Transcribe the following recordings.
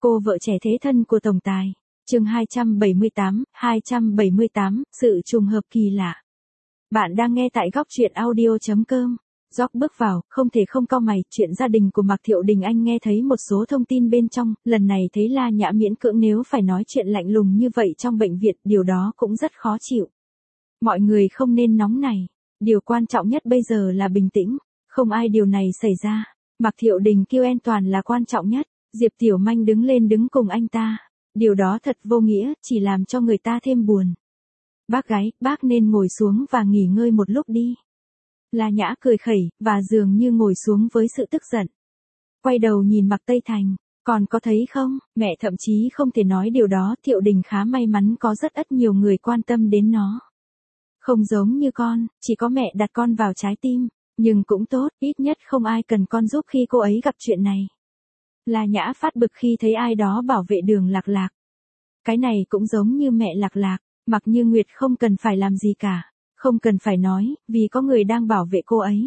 Cô vợ trẻ thế thân của tổng tài. Chương 278, sự trùng hợp kỳ lạ. Bạn đang nghe tại góc truyện audio.com. Jock bước vào, không thể không cau mày, chuyện gia đình của Mạc Thiệu Đình anh nghe thấy một số thông tin bên trong, lần này thấy La Nhã miễn cưỡng nếu phải nói chuyện lạnh lùng như vậy trong bệnh viện, điều đó cũng rất khó chịu. Mọi người không nên nóng này, điều quan trọng nhất bây giờ là bình tĩnh, không ai điều này xảy ra. Mạc Thiệu Đình kêu an toàn là quan trọng nhất. Diệp Tiểu Manh đứng lên đứng cùng anh ta. Điều đó thật vô nghĩa, chỉ làm cho người ta thêm buồn. Bác gái, bác nên ngồi xuống và nghỉ ngơi một lúc đi. La Nhã cười khẩy, và dường như ngồi xuống với sự tức giận. Quay đầu nhìn Mạc Tây Thành, còn có thấy không, mẹ thậm chí không thể nói điều đó, Thiệu Đình khá may mắn có rất ít nhiều người quan tâm đến nó. Không giống như con, chỉ có mẹ đặt con vào trái tim, nhưng cũng tốt, ít nhất không ai cần con giúp khi cô ấy gặp chuyện này. La Nhã phát bực khi thấy ai đó bảo vệ Đường Lạc Lạc. Cái này cũng giống như mẹ Lạc Lạc, Mạc Như Nguyệt không cần phải làm gì cả, không cần phải nói, vì có người đang bảo vệ cô ấy.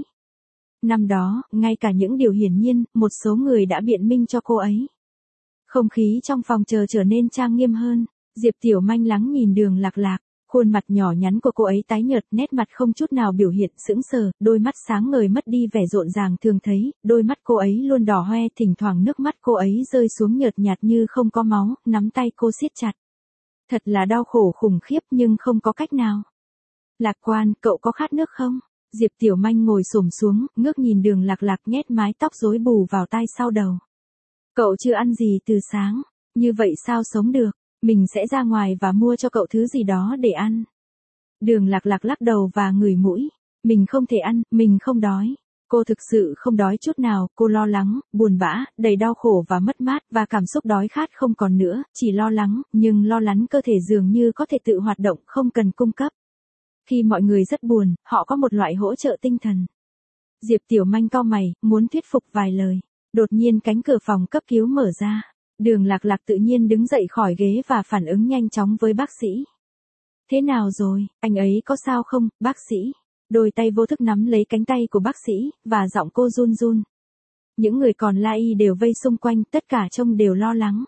Năm đó, ngay cả những điều hiển nhiên, một số người đã biện minh cho cô ấy. Không khí trong phòng chờ trở nên trang nghiêm hơn, Diệp Tiểu Manh lắng nhìn Đường Lạc Lạc. Khuôn mặt nhỏ nhắn của cô ấy tái nhợt, nét mặt không chút nào biểu hiện sững sờ, đôi mắt sáng ngời mất đi vẻ rộn ràng thường thấy, đôi mắt cô ấy luôn đỏ hoe, thỉnh thoảng nước mắt cô ấy rơi xuống nhợt nhạt như không có máu, nắm tay cô siết chặt. Thật là đau khổ khủng khiếp nhưng không có cách nào. Lạc Quan, cậu có khát nước không? Diệp Tiểu Manh ngồi xổm xuống, ngước nhìn Đường Lạc Lạc nhét mái tóc rối bù vào tai sau đầu. Cậu chưa ăn gì từ sáng, như vậy sao sống được? Mình sẽ ra ngoài và mua cho cậu thứ gì đó để ăn. Đường Lạc Lạc lắc đầu và ngửi mũi. Mình không thể ăn, mình không đói. Cô thực sự không đói chút nào, cô lo lắng, buồn bã, đầy đau khổ và mất mát, và cảm xúc đói khát không còn nữa, chỉ lo lắng, nhưng lo lắng cơ thể dường như có thể tự hoạt động, không cần cung cấp. Khi mọi người rất buồn, họ có một loại hỗ trợ tinh thần. Diệp Tiểu Manh cau mày, muốn thuyết phục vài lời. Đột nhiên cánh cửa phòng cấp cứu mở ra. Đường Lạc Lạc tự nhiên đứng dậy khỏi ghế và phản ứng nhanh chóng với bác sĩ. Thế nào rồi, anh ấy có sao không, bác sĩ? Đôi tay vô thức nắm lấy cánh tay của bác sĩ, và giọng cô run run. Những người còn lại đều vây xung quanh, tất cả trông đều lo lắng.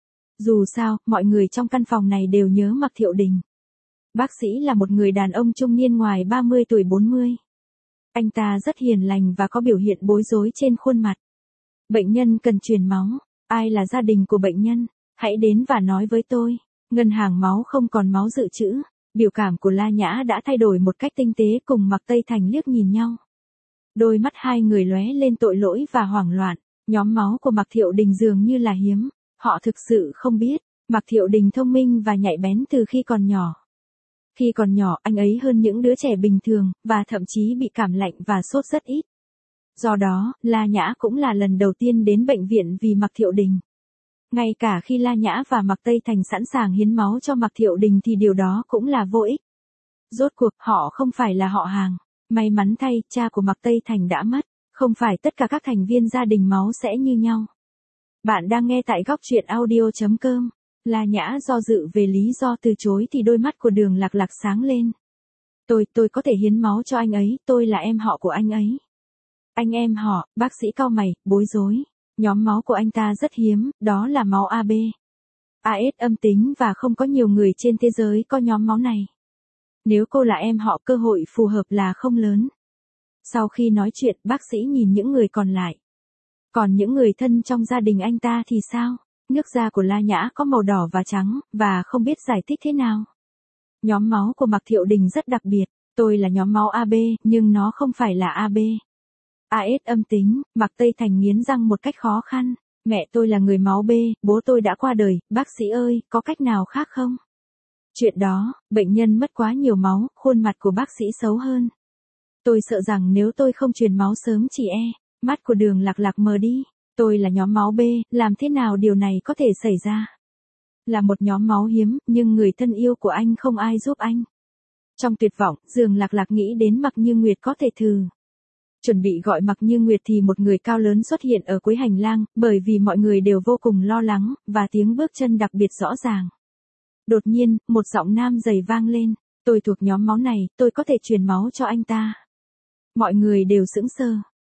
Dù sao, mọi người trong căn phòng này đều nhớ Mạc Thiệu Đình. Bác sĩ là một người đàn ông trung niên ngoài 30 tuổi 40. Anh ta rất hiền lành và có biểu hiện bối rối trên khuôn mặt. Bệnh nhân cần truyền máu. Ai là gia đình của bệnh nhân? Hãy đến và nói với tôi. Ngân hàng máu không còn máu dự trữ. Biểu cảm của La Nhã đã thay đổi một cách tinh tế, cùng Mạc Tây Thành liếc nhìn nhau. Đôi mắt hai người lóe lên tội lỗi và hoảng loạn. Nhóm máu của Mạc Thiệu Đình dường như là hiếm. Họ thực sự không biết. Mạc Thiệu Đình thông minh và nhạy bén từ khi còn nhỏ. Khi còn nhỏ, anh ấy hơn những đứa trẻ bình thường, và thậm chí bị cảm lạnh và sốt rất ít. Do đó, La Nhã cũng là lần đầu tiên đến bệnh viện vì Mạc Thiệu Đình. Ngay cả khi La Nhã và Mạc Tây Thành sẵn sàng hiến máu cho Mạc Thiệu Đình thì điều đó cũng là vô ích. Rốt cuộc, họ không phải là họ hàng. May mắn thay, cha của Mạc Tây Thành đã mất. Không phải tất cả các thành viên gia đình máu sẽ như nhau. Bạn đang nghe tại góc truyện audio.com. La Nhã do dự về lý do từ chối thì đôi mắt của Đường Lạc Lạc sáng lên. Tôi có thể hiến máu cho anh ấy, tôi là em họ của anh ấy. Anh em họ, bác sĩ cau mày, bối rối. Nhóm máu của anh ta rất hiếm, đó là máu AB. AS âm tính và không có nhiều người trên thế giới có nhóm máu này. Nếu cô là em họ, cơ hội phù hợp là không lớn. Sau khi nói chuyện, bác sĩ nhìn những người còn lại. Còn những người thân trong gia đình anh ta thì sao? Nước da của La Nhã có màu đỏ và trắng, và không biết giải thích thế nào. Nhóm máu của Mạc Thiệu Đình rất đặc biệt. Tôi là nhóm máu AB, nhưng nó không phải là AB. AS âm tính, Mạc Tây Thành nghiến răng một cách khó khăn. Mẹ tôi là người máu B, bố tôi đã qua đời, bác sĩ ơi, có cách nào khác không? Chuyện đó, bệnh nhân mất quá nhiều máu, khuôn mặt của bác sĩ xấu hơn. Tôi sợ rằng nếu tôi không truyền máu sớm chỉ mắt của Đường Lạc Lạc mờ đi. Tôi là nhóm máu B, làm thế nào điều này có thể xảy ra? Là một nhóm máu hiếm, nhưng người thân yêu của anh không ai giúp anh. Trong tuyệt vọng, Đường Lạc Lạc nghĩ đến Mạc Như Nguyệt có thể thử. Chuẩn bị gọi Mạc Như Nguyệt thì một người cao lớn xuất hiện ở cuối hành lang, bởi vì mọi người đều vô cùng lo lắng, và tiếng bước chân đặc biệt rõ ràng. Đột nhiên, một giọng nam dày vang lên. Tôi thuộc nhóm máu này, tôi có thể truyền máu cho anh ta. Mọi người đều sững sờ.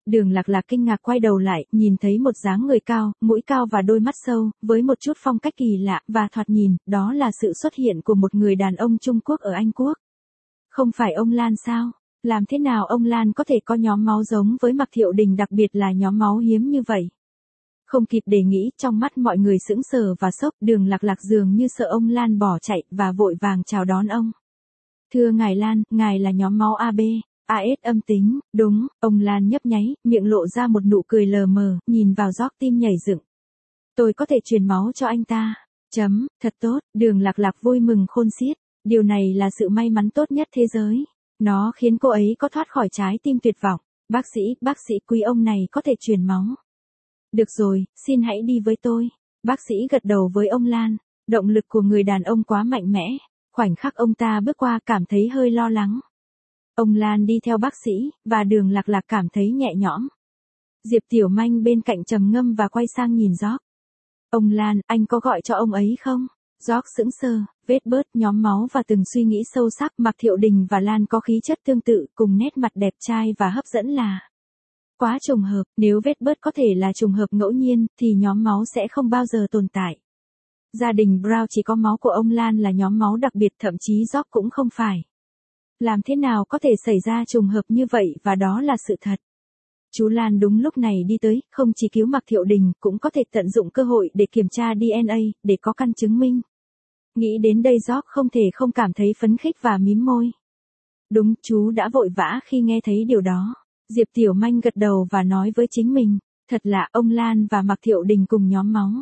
Đường Lạc Lạc kinh ngạc quay đầu lại, nhìn thấy một dáng người cao, mũi cao và đôi mắt sâu, với một chút phong cách kỳ lạ, và thoạt nhìn, đó là sự xuất hiện của một người đàn ông Trung Quốc ở Anh Quốc. Không phải ông Lan sao? Làm thế nào ông Lan có thể có nhóm máu giống với Mạc Thiệu Đình, đặc biệt là nhóm máu hiếm như vậy? Không kịp để nghĩ, trong mắt mọi người sững sờ và sốc, Đường Lạc Lạc dường như sợ ông Lan bỏ chạy, và vội vàng chào đón ông. Thưa ngài Lan, ngài là nhóm máu AB. AS âm tính, đúng, ông Lan nhấp nháy, miệng lộ ra một nụ cười lờ mờ, nhìn vào George tim nhảy dựng. Tôi có thể truyền máu cho anh ta. Thật tốt, Đường Lạc Lạc vui mừng khôn xiết. Điều này là sự may mắn tốt nhất thế giới. Nó khiến cô ấy có thoát khỏi trái tim tuyệt vọng. Bác sĩ quý ông này có thể truyền máu. Được rồi, xin hãy đi với tôi. Bác sĩ gật đầu với ông Lan. Động lực của người đàn ông quá mạnh mẽ. Khoảnh khắc ông ta bước qua cảm thấy hơi lo lắng. Ông Lan đi theo bác sĩ, và Đường Lạc Lạc cảm thấy nhẹ nhõm. Diệp Tiểu Manh bên cạnh trầm ngâm và quay sang nhìn George. Ông Lan, anh có gọi cho ông ấy không? George sững sờ, vết bớt, nhóm máu và từng suy nghĩ sâu sắc. Mạc Thiệu Đình và Lan có khí chất tương tự, cùng nét mặt đẹp trai và hấp dẫn là quá trùng hợp. Nếu vết bớt có thể là trùng hợp ngẫu nhiên, thì nhóm máu sẽ không bao giờ tồn tại. Gia đình Brown chỉ có máu của ông Lan là nhóm máu đặc biệt, thậm chí George cũng không phải. Làm thế nào có thể xảy ra trùng hợp như vậy, và đó là sự thật. Chú Lan đúng lúc này đi tới, không chỉ cứu Mạc Thiệu Đình, cũng có thể tận dụng cơ hội để kiểm tra DNA, để có căn chứng minh. Nghĩ đến đây George không thể không cảm thấy phấn khích và mím môi. Đúng, chú đã vội vã khi nghe thấy điều đó. Diệp Tiểu Manh gật đầu và nói với chính mình, thật lạ, ông Lan và Mạc Thiệu Đình cùng nhóm máu.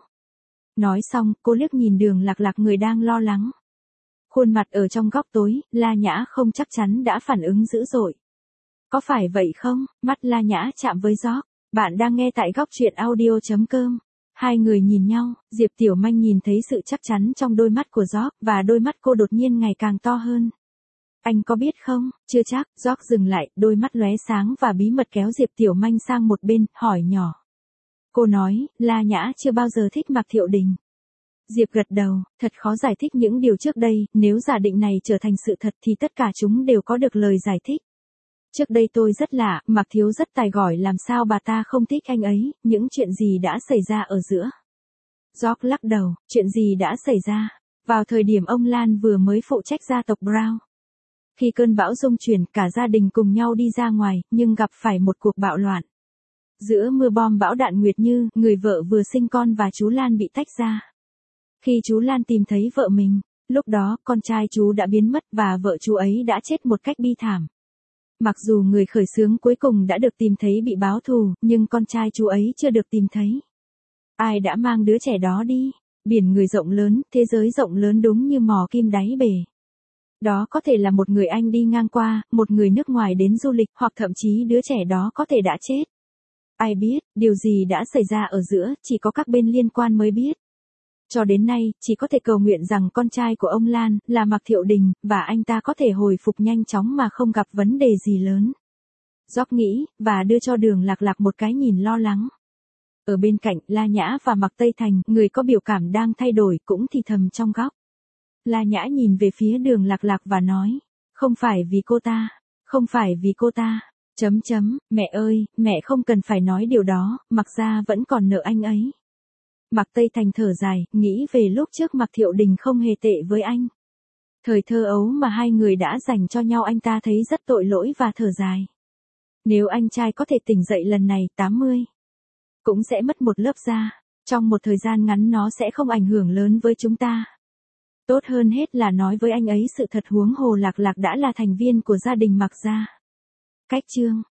Nói xong, cô liếc nhìn Đường Lạc Lạc người đang lo lắng. Khuôn mặt ở trong góc tối, La Nhã không chắc chắn đã phản ứng dữ dội. Có phải vậy không? Mắt La Nhã chạm với George. Bạn đang nghe tại góc truyện audio.com. Hai người nhìn nhau, Diệp Tiểu Manh nhìn thấy sự chắc chắn trong đôi mắt của George, và đôi mắt cô đột nhiên ngày càng to hơn. Anh có biết không? Chưa chắc. George dừng lại, đôi mắt lóe sáng và bí mật kéo Diệp Tiểu Manh sang một bên, hỏi nhỏ. Cô nói, La Nhã chưa bao giờ thích Mạc Thiệu Đình. Diệp gật đầu, thật khó giải thích những điều trước đây, nếu giả định này trở thành sự thật thì tất cả chúng đều có được lời giải thích. Trước đây tôi rất lạ, Mạc Thiếu rất tài giỏi, làm sao bà ta không thích anh ấy, những chuyện gì đã xảy ra ở giữa? George lắc đầu, chuyện gì đã xảy ra? Vào thời điểm ông Lan vừa mới phụ trách gia tộc Brown. Khi cơn bão rung chuyển, cả gia đình cùng nhau đi ra ngoài, nhưng gặp phải một cuộc bạo loạn. Giữa mưa bom bão đạn Nguyệt Như, người vợ vừa sinh con và chú Lan bị tách ra. Khi chú Lan tìm thấy vợ mình, lúc đó con trai chú đã biến mất và vợ chú ấy đã chết một cách bi thảm. Mặc dù người khởi xướng cuối cùng đã được tìm thấy bị báo thù, nhưng con trai chú ấy chưa được tìm thấy. Ai đã mang đứa trẻ đó đi? Biển người rộng lớn, thế giới rộng lớn đúng như mò kim đáy bể. Đó có thể là một người Anh đi ngang qua, một người nước ngoài đến du lịch, hoặc thậm chí đứa trẻ đó có thể đã chết. Ai biết, điều gì đã xảy ra ở giữa, chỉ có các bên liên quan mới biết. Cho đến nay, chỉ có thể cầu nguyện rằng con trai của ông Lan, là Mạc Thiệu Đình, và anh ta có thể hồi phục nhanh chóng mà không gặp vấn đề gì lớn. George nghĩ, và đưa cho Đường Lạc Lạc một cái nhìn lo lắng. Ở bên cạnh, La Nhã và Mạc Tây Thành, người có biểu cảm đang thay đổi, cũng thì thầm trong góc. La Nhã nhìn về phía Đường Lạc Lạc và nói, không phải vì cô ta, không phải vì cô ta. Mẹ ơi, mẹ không cần phải nói điều đó, Mạc gia vẫn còn nợ anh ấy. Mạc Tây Thành thở dài, nghĩ về lúc trước Mạc Thiệu Đình không hề tệ với anh. Thời thơ ấu mà hai người đã dành cho nhau, anh ta thấy rất tội lỗi và thở dài. Nếu anh trai có thể tỉnh dậy lần này, 80, cũng sẽ mất một lớp da. Trong một thời gian ngắn nó sẽ không ảnh hưởng lớn với chúng ta. Tốt hơn hết là nói với anh ấy sự thật, huống hồ Lạc Lạc đã là thành viên của gia đình Mạc gia. Cách chương